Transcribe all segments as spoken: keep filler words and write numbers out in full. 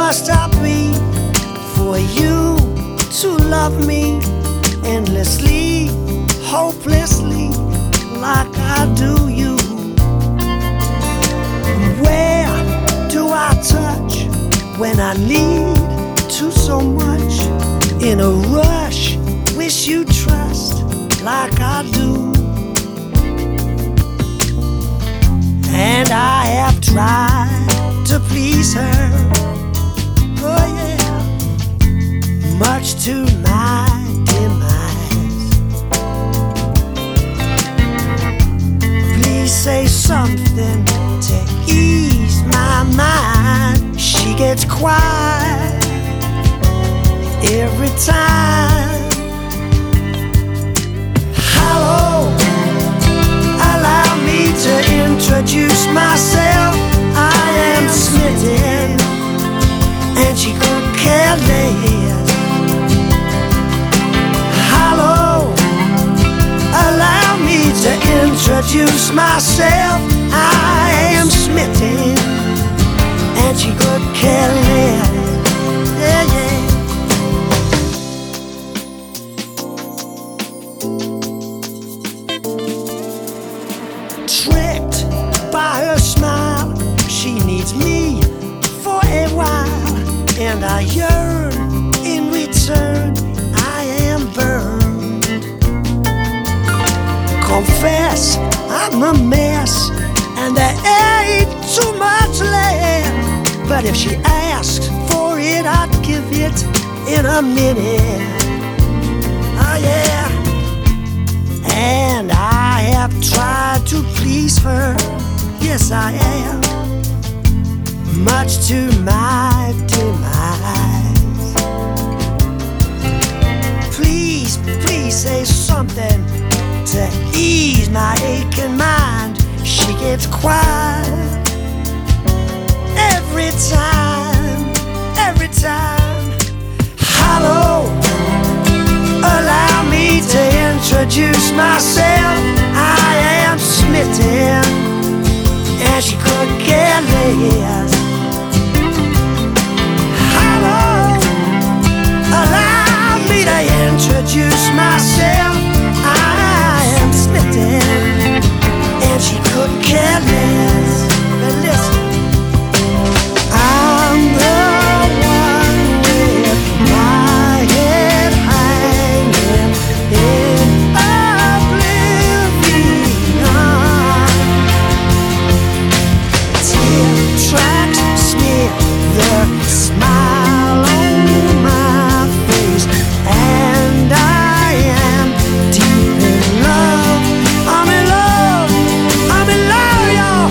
must I be for you to love me endlessly, hopelessly, like I do you? Where do I touch when I need to so much? In a rush, wish you trust like I do. And I have tried to please her, oh yeah, much to my demise. Please say something to ease my mind. She gets quiet every time. Hello, allow me to introduce myself. I am smitten, and she could care less. Hello, allow me to introduce myself. I am smitten, and she could care less. Yeah, yeah. Tricked by her smile, she needs me for a while, and I yearn in return. I am burned. Confess I'm a mess, and there ain't too much left. But if she asks for it, I'd give it in a minute. Oh yeah. And I have tried to please her, yes I am, much to my demise. Please, please say something to ease my aching mind. She gets quiet every time, every time. Hello, allow me to introduce myself. I am smitten, and she could care less. Hello, allow me to introduce myself. I am smitten, and she could care less. But listen, I'm the one with my head hanging in oblivion. Tear tracks smear the smile on my face, and I am deep in love. I'm in love, I'm in love, y'all.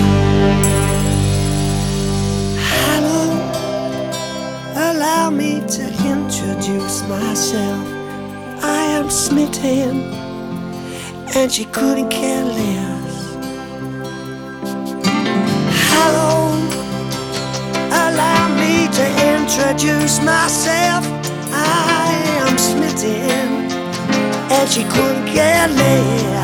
Hello, allow me to introduce myself. I am smitten, and she couldn't care less. Hello, allow me to introduce myself. I am smitten, and she couldn't care less.